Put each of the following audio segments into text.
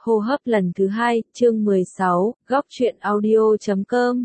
hô hấp lần thứ 2, chương 16, góc truyện audio.com.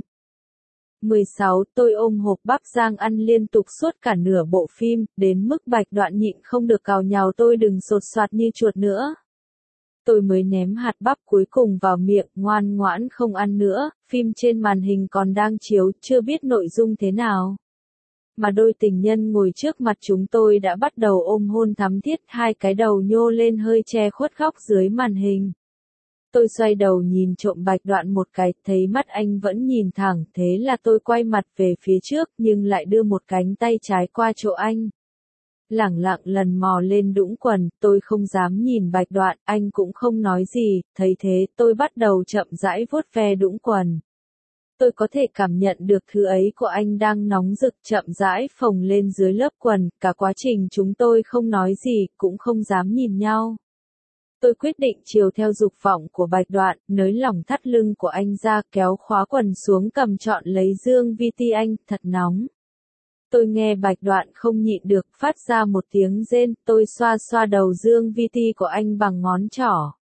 16. Tôi ôm hộp bắp rang ăn liên tục suốt cả nửa bộ phim, đến mức Bạch Đoạn nhịn không được cào nhào tôi đừng sột soạt như chuột nữa. Tôi mới ném hạt bắp cuối cùng vào miệng, ngoan ngoãn không ăn nữa, phim trên màn hình còn đang chiếu, chưa biết nội dung thế nào. Mà đôi tình nhân ngồi trước mặt chúng tôi đã bắt đầu ôm hôn thắm thiết, hai cái đầu nhô lên hơi che khuất góc dưới màn hình. Tôi xoay đầu nhìn trộm Bạch Đoạn một cái, thấy mắt anh vẫn nhìn thẳng, thế là tôi quay mặt về phía trước nhưng lại đưa một cánh tay trái qua chỗ anh. Lẳng lặng lần mò lên đũng quần, tôi không dám nhìn Bạch Đoạn, anh cũng không nói gì, thấy thế tôi bắt đầu chậm rãi vuốt ve đũng quần. Tôi có thể cảm nhận được thứ ấy của anh đang nóng rực chậm rãi phồng lên dưới lớp quần, cả quá trình chúng tôi không nói gì, cũng không dám nhìn nhau. Tôi quyết định chiều theo dục vọng của Bạch Đoạn, nới lỏng thắt lưng của anh ra kéo khóa quần xuống cầm trọn lấy dương VT anh, thật nóng. Tôi nghe Bạch Đoạn không nhịn được, phát ra một tiếng rên, tôi xoa xoa đầu dương VT của anh bằng ngón trỏ.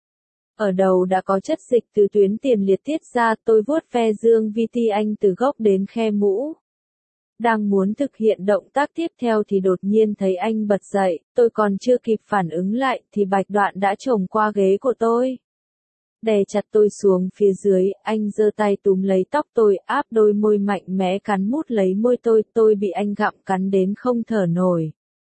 Ở đầu đã có chất dịch từ tuyến tiền liệt tiết ra, tôi vuốt ve dương VT anh từ gốc đến khe mũ. Đang muốn thực hiện động tác tiếp theo thì đột nhiên thấy anh bật dậy, tôi còn chưa kịp phản ứng lại thì Bạch Đoạn đã chồm qua ghế của tôi. Đè chặt tôi xuống phía dưới, anh giơ tay túm lấy tóc tôi, áp đôi môi mạnh mẽ cắn mút lấy môi tôi bị anh gặm cắn đến không thở nổi.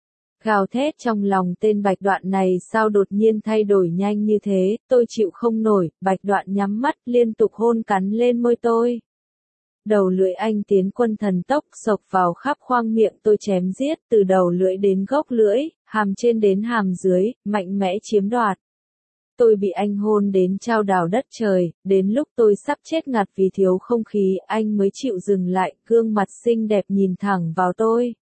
Gào thét trong lòng tên Bạch Đoạn này sao đột nhiên thay đổi nhanh như thế, tôi chịu không nổi, Bạch Đoạn nhắm mắt liên tục hôn cắn lên môi tôi. Đầu lưỡi anh tiến quân thần tốc xộc vào khắp khoang miệng tôi chém giết từ đầu lưỡi đến gốc lưỡi, hàm trên đến hàm dưới, mạnh mẽ chiếm đoạt. Tôi bị anh hôn đến chao đảo đất trời, đến lúc tôi sắp chết ngạt vì thiếu không khí, anh mới chịu dừng lại, gương mặt xinh đẹp nhìn thẳng vào tôi.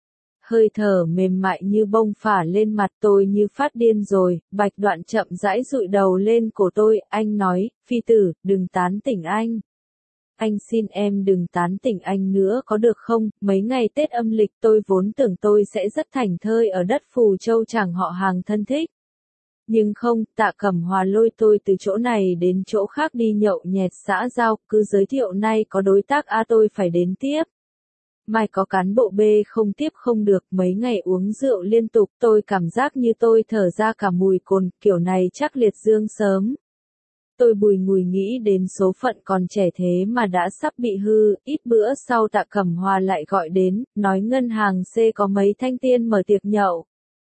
Hơi thở mềm mại như bông phả lên mặt tôi như phát điên rồi, Bạch Đoạn chậm rãi dụi đầu lên cổ tôi, anh nói, phi tử, đừng tán tỉnh anh. Anh xin em đừng tán tỉnh anh nữa có được không, mấy ngày Tết âm lịch tôi vốn tưởng tôi sẽ rất thảnh thơi ở đất Phù Châu chẳng họ hàng thân thích. Nhưng không, Tạ Cẩm Hòa lôi tôi từ chỗ này đến chỗ khác đi nhậu nhẹt xã giao, cứ giới thiệu nay có đối tác A tôi phải đến tiếp. Mai có cán bộ B không tiếp không được, mấy ngày uống rượu liên tục tôi cảm giác như tôi thở ra cả mùi cồn, kiểu này chắc liệt dương sớm. Tôi bùi ngùi nghĩ đến số phận còn trẻ thế mà đã sắp bị hư, ít bữa sau Tạ Cẩm Hòa lại gọi đến, nói ngân hàng C có mấy thanh tiên mở tiệc nhậu.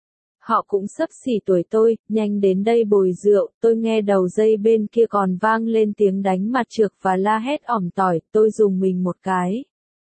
Họ cũng xấp xỉ tuổi tôi, nhanh đến đây bồi rượu, tôi nghe đầu dây bên kia còn vang lên tiếng đánh mặt trược và la hét ỏm tỏi, tôi rùng mình một cái.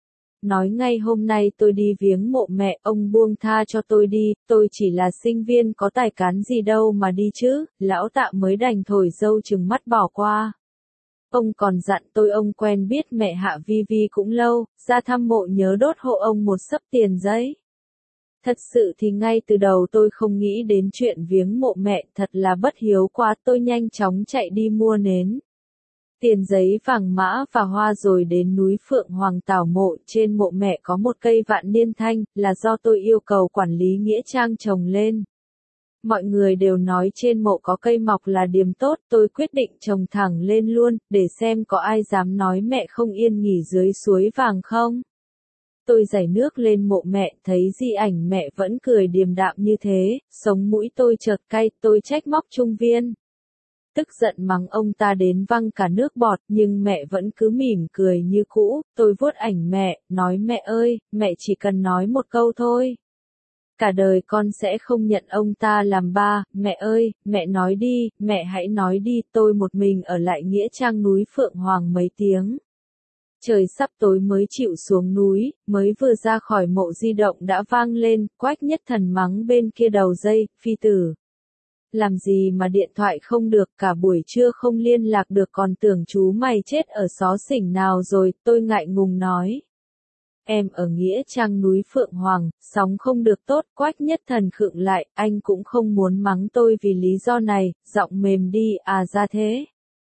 Nói ngay hôm nay tôi đi viếng mộ mẹ, ông buông tha cho tôi đi, tôi chỉ là sinh viên có tài cán gì đâu mà đi chứ, lão Tạ mới đành thổi dâu chừng mắt bỏ qua. Ông còn dặn tôi ông quen biết mẹ Hạ Vi Vi cũng lâu, ra thăm mộ nhớ đốt hộ ông một xấp tiền giấy. Thật sự thì ngay từ đầu tôi không nghĩ đến chuyện viếng mộ mẹ, thật là bất hiếu quá, tôi nhanh chóng chạy đi mua nến. Tiền giấy vàng mã và hoa rồi đến núi Phượng Hoàng tảo mộ, trên mộ mẹ có một cây vạn niên thanh, là do tôi yêu cầu quản lý nghĩa trang trồng lên. Mọi người đều nói trên mộ có cây mọc là điềm tốt, tôi quyết định trồng thẳng lên luôn, để xem có ai dám nói mẹ không yên nghỉ dưới suối vàng không. Tôi rải nước lên mộ mẹ, thấy di ảnh mẹ vẫn cười điềm đạm như thế, sống mũi tôi chợt cay, tôi trách móc Trung Viên. Tức giận mắng ông ta đến văng cả nước bọt, nhưng mẹ vẫn cứ mỉm cười như cũ, tôi vuốt ảnh mẹ, nói mẹ ơi, mẹ chỉ cần nói một câu thôi. Cả đời con sẽ không nhận ông ta làm ba, mẹ ơi, mẹ nói đi, mẹ hãy nói đi, tôi một mình ở lại nghĩa trang núi Phượng Hoàng mấy tiếng. Trời sắp tối mới chịu xuống núi, mới vừa ra khỏi mộ di động đã vang lên, Quách Nhất Thần mắng bên kia đầu dây, phi tử. Làm gì mà điện thoại không được, cả buổi trưa không liên lạc được còn tưởng chú mày chết ở xó xỉnh nào rồi, tôi ngại ngùng nói. Em ở nghĩa trang núi Phượng Hoàng, sóng không được tốt, Quách Nhất Thần khựng lại, anh cũng không muốn mắng tôi vì lý do này, giọng mềm đi, à ra thế.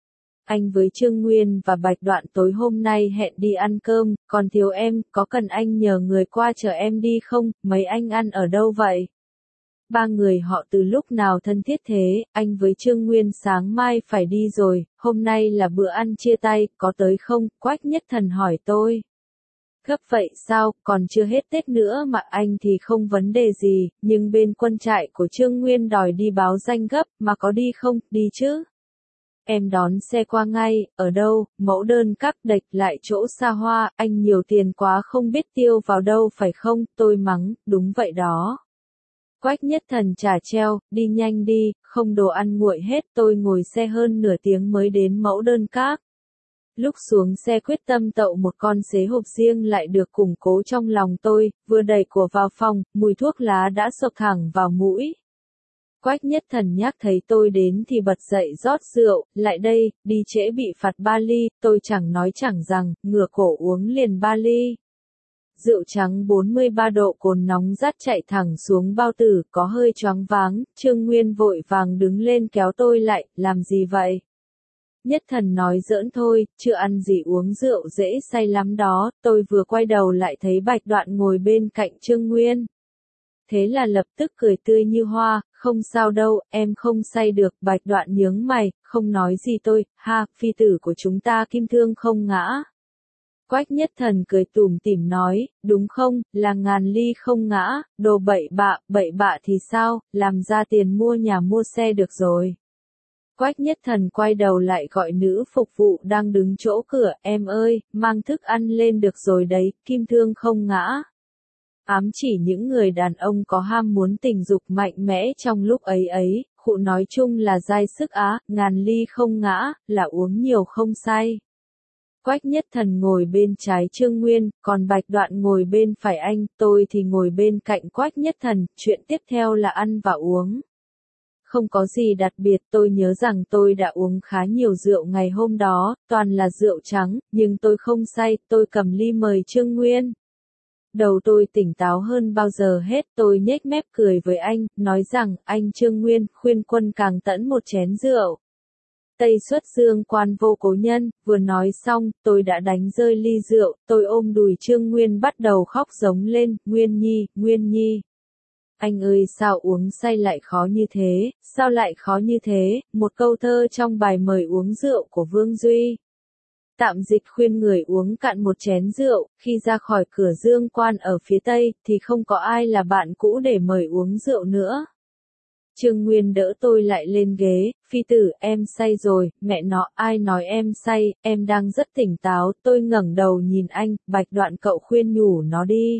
Anh với Trương Nguyên và Bạch Đoạn tối hôm nay hẹn đi ăn cơm, còn thiếu em, có cần anh nhờ người qua chở em đi không, mấy anh ăn ở đâu vậy? Ba người họ từ lúc nào thân thiết thế, anh với Trương Nguyên sáng mai phải đi rồi, hôm nay là bữa ăn chia tay, có tới không? Quách Nhất Thần hỏi tôi. Gấp vậy sao, còn chưa hết Tết nữa mà anh thì không vấn đề gì, nhưng bên quân trại của Trương Nguyên đòi đi báo danh gấp, mà có đi không? Đi chứ. Em đón xe qua ngay, ở đâu? Mẫu Đơn Các, đệch lại chỗ xa hoa, anh nhiều tiền quá không biết tiêu vào đâu phải không? Tôi mắng, đúng vậy đó. Quách Nhất Thần trả treo, đi nhanh đi, không đồ ăn nguội hết. Tôi ngồi xe hơn nửa tiếng mới đến Mẫu Đơn Các. Lúc xuống xe quyết tâm tậu một con xế hộp riêng lại được củng cố trong lòng tôi, vừa đẩy cửa vào phòng, mùi thuốc lá đã xộc thẳng vào mũi. Quách Nhất Thần nhắc thấy tôi đến thì bật dậy rót rượu, lại đây, đi trễ bị phạt 3 ly, tôi chẳng nói chẳng rằng, ngửa cổ uống liền 3 ly. Rượu trắng 43 độ cồn nóng rát chạy thẳng xuống bao tử, có hơi choáng váng, Trương Nguyên vội vàng đứng lên kéo tôi lại, làm gì vậy? Nhất Thần nói giỡn thôi, chưa ăn gì uống rượu dễ say lắm đó, tôi vừa quay đầu lại thấy Bạch Đoạn ngồi bên cạnh Trương Nguyên. Thế là lập tức cười tươi như hoa, không sao đâu, em không say được, Bạch Đoạn nhướng mày, không nói gì tôi, ha, phi tử của chúng ta kim thương không ngã. Quách Nhất Thần cười tủm tỉm nói, đúng không, là ngàn ly không ngã, đồ bậy bạ thì sao, làm ra tiền mua nhà mua xe được rồi. Quách Nhất Thần quay đầu lại gọi nữ phục vụ đang đứng chỗ cửa, em ơi, mang thức ăn lên được rồi đấy, kim thương không ngã. Ám chỉ những người đàn ông có ham muốn tình dục mạnh mẽ trong lúc ấy, khụ nói chung là dai sức á, ngàn ly không ngã, là uống nhiều không say. Quách Nhất Thần ngồi bên trái Trương Nguyên, còn Bạch Đoạn ngồi bên phải anh, tôi thì ngồi bên cạnh Quách Nhất Thần, chuyện tiếp theo là ăn và uống. Không có gì đặc biệt, tôi nhớ rằng tôi đã uống khá nhiều rượu ngày hôm đó, toàn là rượu trắng, nhưng tôi không say, tôi cầm ly mời Trương Nguyên. Đầu tôi tỉnh táo hơn bao giờ hết, tôi nhếch mép cười với anh, nói rằng, anh Trương Nguyên, khuyên quân càng tẫn một chén rượu. Tây xuất dương quan vô cố nhân, vừa nói xong, tôi đã đánh rơi ly rượu, tôi ôm đùi Trương Nguyên bắt đầu khóc giống lên, Nguyên Nhi. Anh ơi sao uống say lại khó như thế, sao lại khó như thế, một câu thơ trong bài mời uống rượu của Vương Duy. Tạm dịch khuyên người uống cạn một chén rượu, khi ra khỏi cửa dương quan ở phía tây, thì không có ai là bạn cũ để mời uống rượu nữa. Trương Nguyên đỡ tôi lại lên ghế, phi tử, em say rồi, mẹ nó, ai nói em say, em đang rất tỉnh táo, tôi ngẩng đầu nhìn anh, Bạch Đoạn cậu khuyên nhủ nó đi.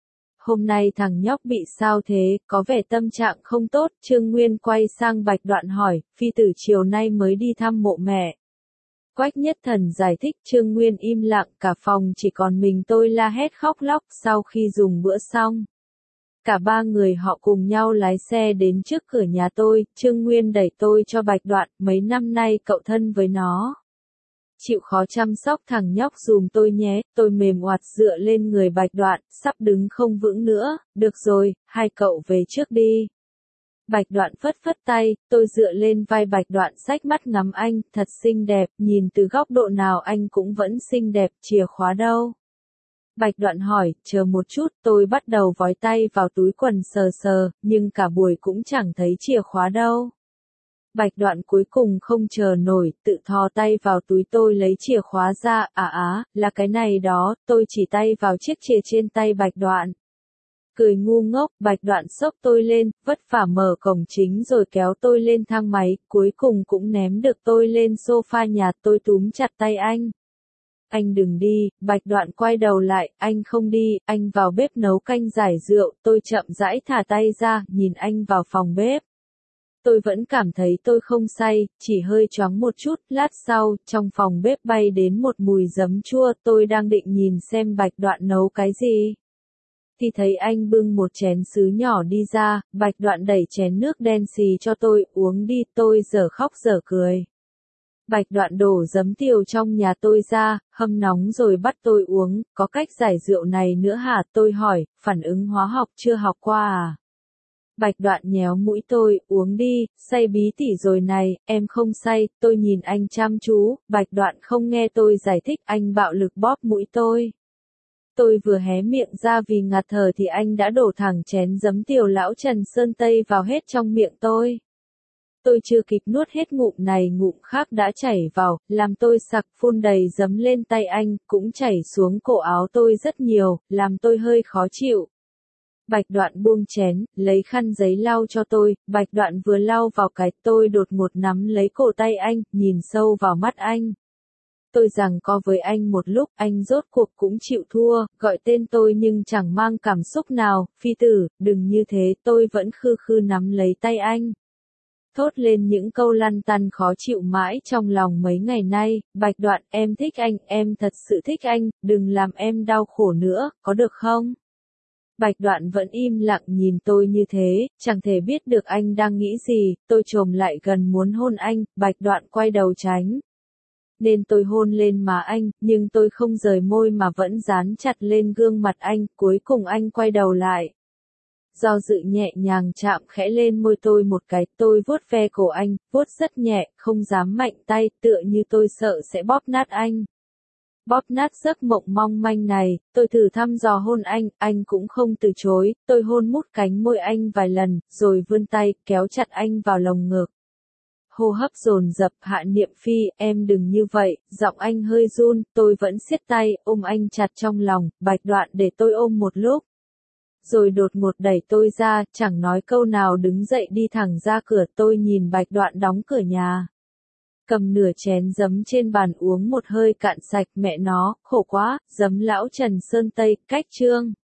Hôm nay thằng nhóc bị sao thế, có vẻ tâm trạng không tốt, Trương Nguyên quay sang Bạch Đoạn hỏi, phi tử chiều nay mới đi thăm mộ mẹ. Quách Nhất Thần giải thích, Trương Nguyên im lặng, cả phòng chỉ còn mình tôi la hét khóc lóc, sau khi dùng bữa xong. Cả ba người họ cùng nhau lái xe đến trước cửa nhà tôi, Trương Nguyên đẩy tôi cho Bạch Đoạn, mấy năm nay cậu thân với nó. Chịu khó chăm sóc thằng nhóc dùm tôi nhé, tôi mềm oặt dựa lên người Bạch Đoạn, sắp đứng không vững nữa, được rồi, hai cậu về trước đi. Bạch Đoạn phất phất tay, tôi dựa lên vai Bạch Đoạn xách mắt ngắm anh, thật xinh đẹp, nhìn từ góc độ nào anh cũng vẫn xinh đẹp, chìa khóa đâu? Bạch Đoạn hỏi, chờ một chút, tôi bắt đầu vói tay vào túi quần sờ, nhưng cả buổi cũng chẳng thấy chìa khóa đâu. Bạch Đoạn cuối cùng không chờ nổi, tự thò tay vào túi tôi lấy chìa khóa ra, là cái này đó, tôi chỉ tay vào chiếc chìa trên tay Bạch Đoạn. Cười ngu ngốc, Bạch Đoạn xốc tôi lên, vất vả mở cổng chính rồi kéo tôi lên thang máy, cuối cùng cũng ném được tôi lên sofa nhà, tôi túm chặt tay anh. Anh đừng đi, Bạch Đoạn quay đầu lại, anh không đi, anh vào bếp nấu canh giải rượu, tôi chậm rãi thả tay ra, nhìn anh vào phòng bếp. Tôi vẫn cảm thấy tôi không say, chỉ hơi choáng một chút, lát sau, trong phòng bếp bay đến một mùi giấm chua, tôi đang định nhìn xem Bạch Đoạn nấu cái gì. Thì thấy anh bưng một chén sứ nhỏ đi ra, Bạch Đoạn đẩy chén nước đen xì cho tôi, uống đi, tôi dở khóc dở cười. Bạch Đoạn đổ giấm tiều trong nhà tôi ra, hâm nóng rồi bắt tôi uống, có cách giải rượu này nữa hả, tôi hỏi, phản ứng hóa học chưa học qua à? Bạch Đoạn nhéo mũi tôi, uống đi, say bí tỉ rồi này, em không say, tôi nhìn anh chăm chú, Bạch Đoạn không nghe tôi giải thích, anh bạo lực bóp mũi tôi. Tôi vừa hé miệng ra vì ngạt thở thì anh đã đổ thẳng chén giấm tiểu lão Trần Sơn Tây vào hết trong miệng tôi. Tôi chưa kịp nuốt hết ngụm này ngụm khác đã chảy vào, làm tôi sặc phun đầy giấm lên tay anh, cũng chảy xuống cổ áo tôi rất nhiều, làm tôi hơi khó chịu. Bạch Đoạn buông chén, lấy khăn giấy lau cho tôi, Bạch Đoạn vừa lau vào cái tôi đột ngột nắm lấy cổ tay anh, nhìn sâu vào mắt anh. Tôi giằng co với anh một lúc, anh rốt cuộc cũng chịu thua, gọi tên tôi nhưng chẳng mang cảm xúc nào, Phi tử, đừng như thế, tôi vẫn khư khư nắm lấy tay anh. Thốt lên những câu lăn tăn khó chịu mãi trong lòng mấy ngày nay, Bạch Đoạn, em thích anh, em thật sự thích anh, đừng làm em đau khổ nữa, có được không? Bạch Đoạn vẫn im lặng nhìn tôi như thế, chẳng thể biết được anh đang nghĩ gì, tôi chồm lại gần muốn hôn anh, Bạch Đoạn quay đầu tránh. Nên tôi hôn lên má anh, nhưng tôi không rời môi mà vẫn dán chặt lên gương mặt anh, cuối cùng anh quay đầu lại. Do dự nhẹ nhàng chạm khẽ lên môi tôi một cái, tôi vuốt ve cổ anh, vuốt rất nhẹ, không dám mạnh tay, tựa như tôi sợ sẽ bóp nát anh. Bóp nát giấc mộng mong manh này, tôi thử thăm dò hôn anh cũng không từ chối, tôi hôn mút cánh môi anh vài lần, rồi vươn tay, kéo chặt anh vào lồng ngực. Hô hấp dồn dập, Hạ Niệm Phi, em đừng như vậy, giọng anh hơi run, tôi vẫn siết tay, ôm anh chặt trong lòng, Bạch Đoạn để tôi ôm một lúc. Rồi đột ngột đẩy tôi ra, chẳng nói câu nào đứng dậy đi thẳng ra cửa, tôi nhìn Bạch Đoạn đóng cửa nhà. Cầm nửa chén giấm trên bàn uống một hơi cạn sạch, mẹ nó, khổ quá, giấm lão Trần Sơn Tây, cách chương.